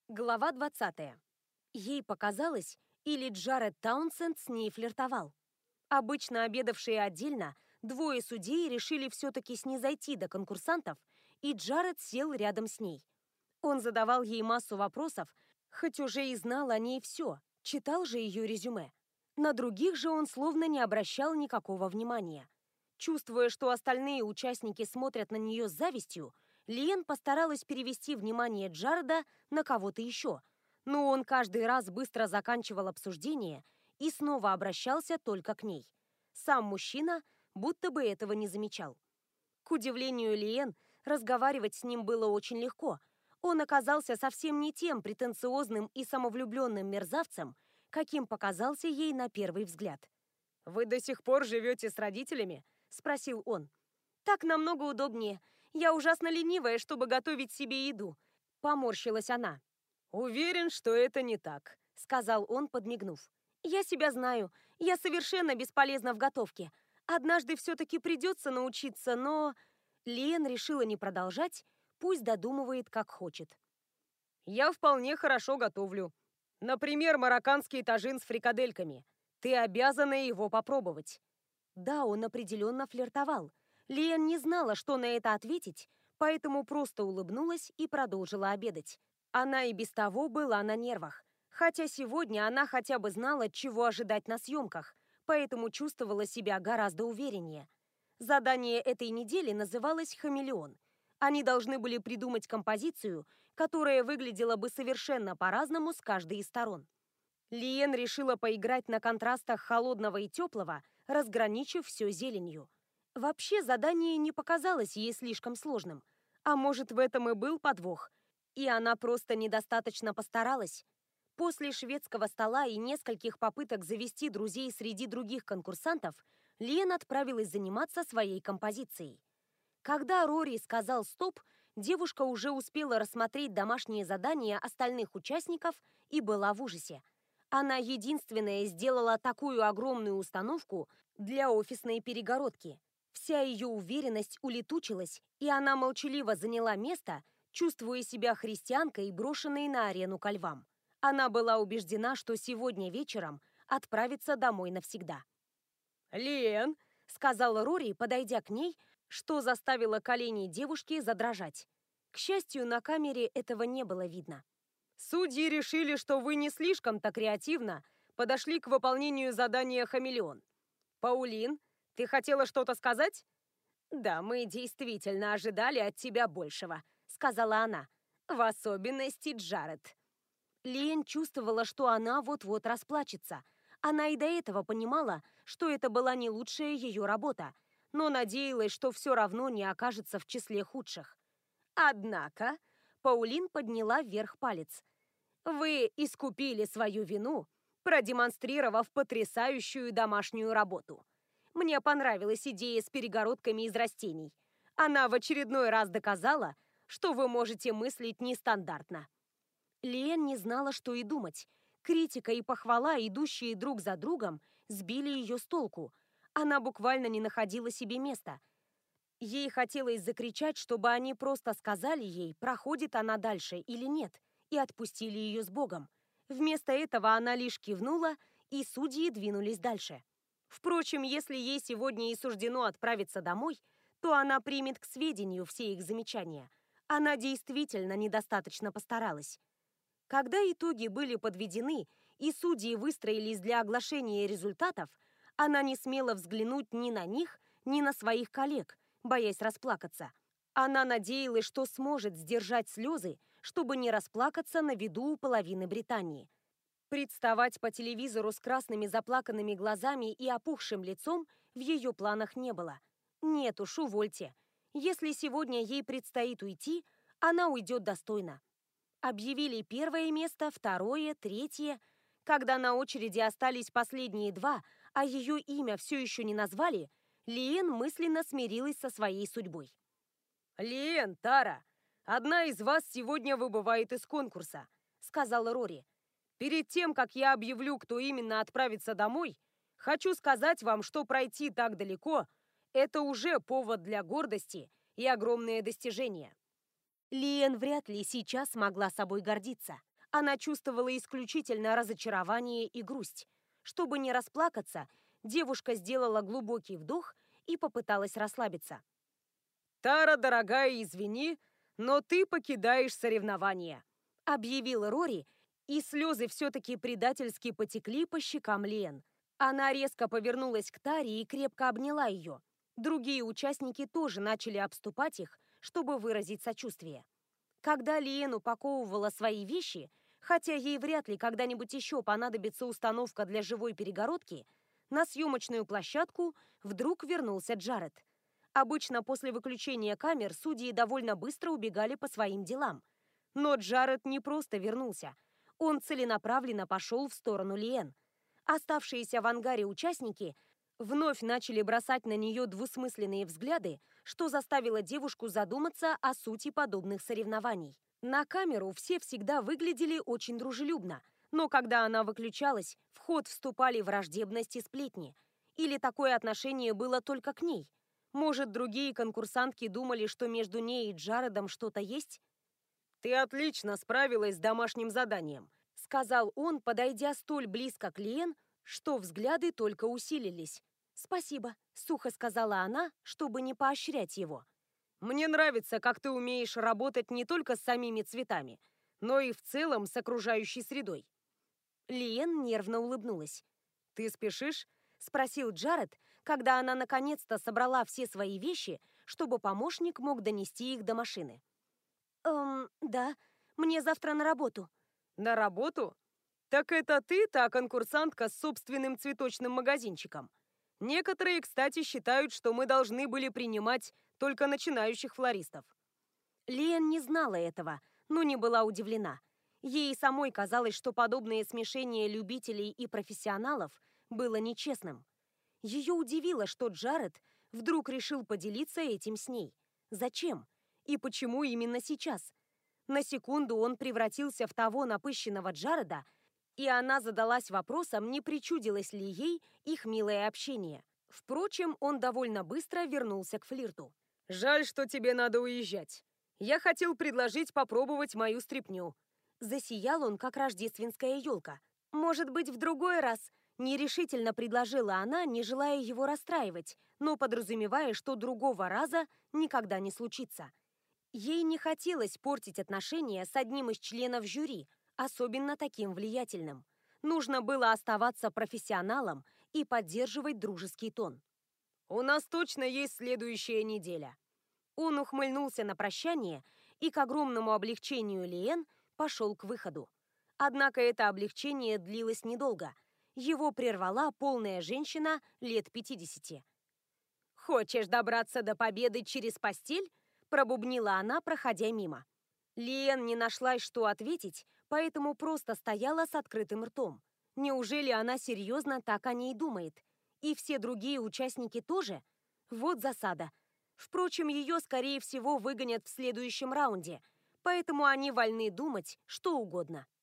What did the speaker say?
Глава 20. Ей показалось, или Джаред Таунсенд с ней флиртовал. Обычно обедавшие отдельно, двое судей решили все-таки снизойти до конкурсантов, и Джаред сел рядом с ней. Он задавал ей массу вопросов, хоть уже и знал о ней все, читал же ее резюме. На других же он словно не обращал никакого внимания. Чувствуя, что остальные участники смотрят на нее с завистью, Лиэн постаралась перевести внимание Джареда на кого-то еще, но он каждый раз быстро заканчивал обсуждение и снова обращался только к ней. Сам мужчина будто бы этого не замечал. К удивлению Лиэн, разговаривать с ним было очень легко. Он оказался совсем не тем претенциозным и самовлюбленным мерзавцем, каким показался ей на первый взгляд. «Вы до сих пор живете с родителями?» – спросил он. «Так намного удобнее. Я ужасно ленивая, чтобы готовить себе еду», – поморщилась она. «Уверен, что это не так», – сказал он, подмигнув. «Я себя знаю. Я совершенно бесполезна в готовке. Однажды все-таки придется научиться, но...» Лиэн решила не продолжать, пусть додумывает, как хочет. «Я вполне хорошо готовлю. Например, марокканский тажин с фрикадельками. Ты обязана его попробовать». Да, он определенно флиртовал. Лиэн не знала, что на это ответить, поэтому просто улыбнулась и продолжила обедать. Она и без того была на нервах, хотя сегодня она хотя бы знала, чего ожидать на съемках, поэтому чувствовала себя гораздо увереннее. Задание этой недели называлось «Хамелеон». Они должны были придумать композицию, которая выглядела бы совершенно по-разному с каждой из сторон. Лиэн решила поиграть на контрастах холодного и теплого, разграничив все зеленью. Вообще задание не показалось ей слишком сложным. А может, в этом и был подвох. И она просто недостаточно постаралась. После шведского стола и нескольких попыток завести друзей среди других конкурсантов, Лиэн отправилась заниматься своей композицией. Когда Рори сказал «стоп», девушка уже успела рассмотреть домашние задания остальных участников и была в ужасе. Она единственная сделала такую огромную установку для офисной перегородки. Вся ее уверенность улетучилась, и она молчаливо заняла место, чувствуя себя христианкой, брошенной на арену ко львам. Она была убеждена, что сегодня вечером отправится домой навсегда. «Лен», — сказала Рори, подойдя к ней, что заставило колени девушки задрожать. К счастью, на камере этого не было видно. «Судьи решили, что вы не слишком-то креативно подошли к выполнению задания «Хамелеон». Паулин, ты хотела что-то сказать?» «Да, мы действительно ожидали от тебя большего», — сказала она. «В особенности Джаред». Лиэн чувствовала, что она вот-вот расплачется. Она и до этого понимала, что это была не лучшая ее работа, но надеялась, что все равно не окажется в числе худших. Однако Паулин подняла вверх палец. «Вы искупили свою вину, продемонстрировав потрясающую домашнюю работу. Мне понравилась идея с перегородками из растений. Она в очередной раз доказала, что вы можете мыслить нестандартно». Лиэн не знала, что и думать. Критика и похвала, идущие друг за другом, сбили ее с толку. Она буквально не находила себе места. Ей хотелось закричать, чтобы они просто сказали ей, проходит она дальше или нет, и отпустили ее с Богом. Вместо этого она лишь кивнула, и судьи двинулись дальше. Впрочем, если ей сегодня и суждено отправиться домой, то она примет к сведению все их замечания. Она действительно недостаточно постаралась. Когда итоги были подведены и судьи выстроились для оглашения результатов, она не смела взглянуть ни на них, ни на своих коллег, боясь расплакаться. Она надеялась, что сможет сдержать слезы, чтобы не расплакаться на виду у половины Британии. Представать по телевизору с красными заплаканными глазами и опухшим лицом в ее планах не было. Нет уж, увольте. Если сегодня ей предстоит уйти, она уйдет достойно. Объявили первое место, второе, третье. Когда на очереди остались последние два, а ее имя все еще не назвали, Лиэн мысленно смирилась со своей судьбой. «Лиэн, Тара, одна из вас сегодня выбывает из конкурса», — сказала Рори. «Перед тем, как я объявлю, кто именно отправится домой, хочу сказать вам, что пройти так далеко — это уже повод для гордости и огромное достижение». Лиэн вряд ли сейчас могла собой гордиться. Она чувствовала исключительно разочарование и грусть. Чтобы не расплакаться, девушка сделала глубокий вдох и попыталась расслабиться. «Тара, дорогая, извини, но ты покидаешь соревнования», — объявил Рори, и слезы все-таки предательски потекли по щекам Лиэн. Она резко повернулась к Таре и крепко обняла ее. Другие участники тоже начали обступать их, чтобы выразить сочувствие. Когда Лиэн упаковывала свои вещи, хотя ей вряд ли когда-нибудь еще понадобится установка для живой перегородки, на съемочную площадку вдруг вернулся Джаред. Обычно после выключения камер судьи довольно быстро убегали по своим делам. Но Джаред не просто вернулся. Он целенаправленно пошел в сторону Лиэн. Оставшиеся в ангаре участники вновь начали бросать на нее двусмысленные взгляды, что заставило девушку задуматься о сути подобных соревнований. На камеру все всегда выглядели очень дружелюбно, но когда она выключалась, в ход вступали враждебность и сплетни. Или такое отношение было только к ней. Может, другие конкурсантки думали, что между ней и Джаредом что-то есть? «Ты отлично справилась с домашним заданием», — сказал он, подойдя столь близко к Лиэн, что взгляды только усилились. «Спасибо», — сухо сказала она, чтобы не поощрять его. «Мне нравится, как ты умеешь работать не только с самими цветами, но и в целом с окружающей средой». Лиэн нервно улыбнулась. «Ты спешишь?» — спросил Джаред, когда она наконец-то собрала все свои вещи, чтобы помощник мог донести их до машины. Да, мне завтра на работу». «На работу? Так это ты та конкурсантка с собственным цветочным магазинчиком? Некоторые, кстати, считают, что мы должны были принимать только начинающих флористов». Лиэн не знала этого, но не была удивлена. Ей самой казалось, что подобное смешение любителей и профессионалов было нечестным. Ее удивило, что Джаред вдруг решил поделиться этим с ней. Зачем? И почему именно сейчас? На секунду он превратился в того напыщенного Джареда, и она задалась вопросом, не причудилось ли ей их милое общение. Впрочем, он довольно быстро вернулся к флирту. «Жаль, что тебе надо уезжать. Я хотел предложить попробовать мою стряпню». Засиял он, как рождественская елка. «Может быть, в другой раз?» Нерешительно предложила она, не желая его расстраивать, но подразумевая, что другого раза никогда не случится. Ей не хотелось портить отношения с одним из членов жюри, особенно таким влиятельным. Нужно было оставаться профессионалом и поддерживать дружеский тон. «У нас точно есть следующая неделя». Он ухмыльнулся на прощание и, к огромному облегчению Лиэн, пошел к выходу. Однако это облегчение длилось недолго. Его прервала полная женщина лет 50. «Хочешь добраться до победы через постель?» – пробубнила она, проходя мимо. Лиэн не нашлась, что ответить, поэтому просто стояла с открытым ртом. Неужели она серьезно так о ней думает? И все другие участники тоже? Вот засада. Впрочем, ее, скорее всего, выгонят в следующем раунде, поэтому они вольны думать что угодно.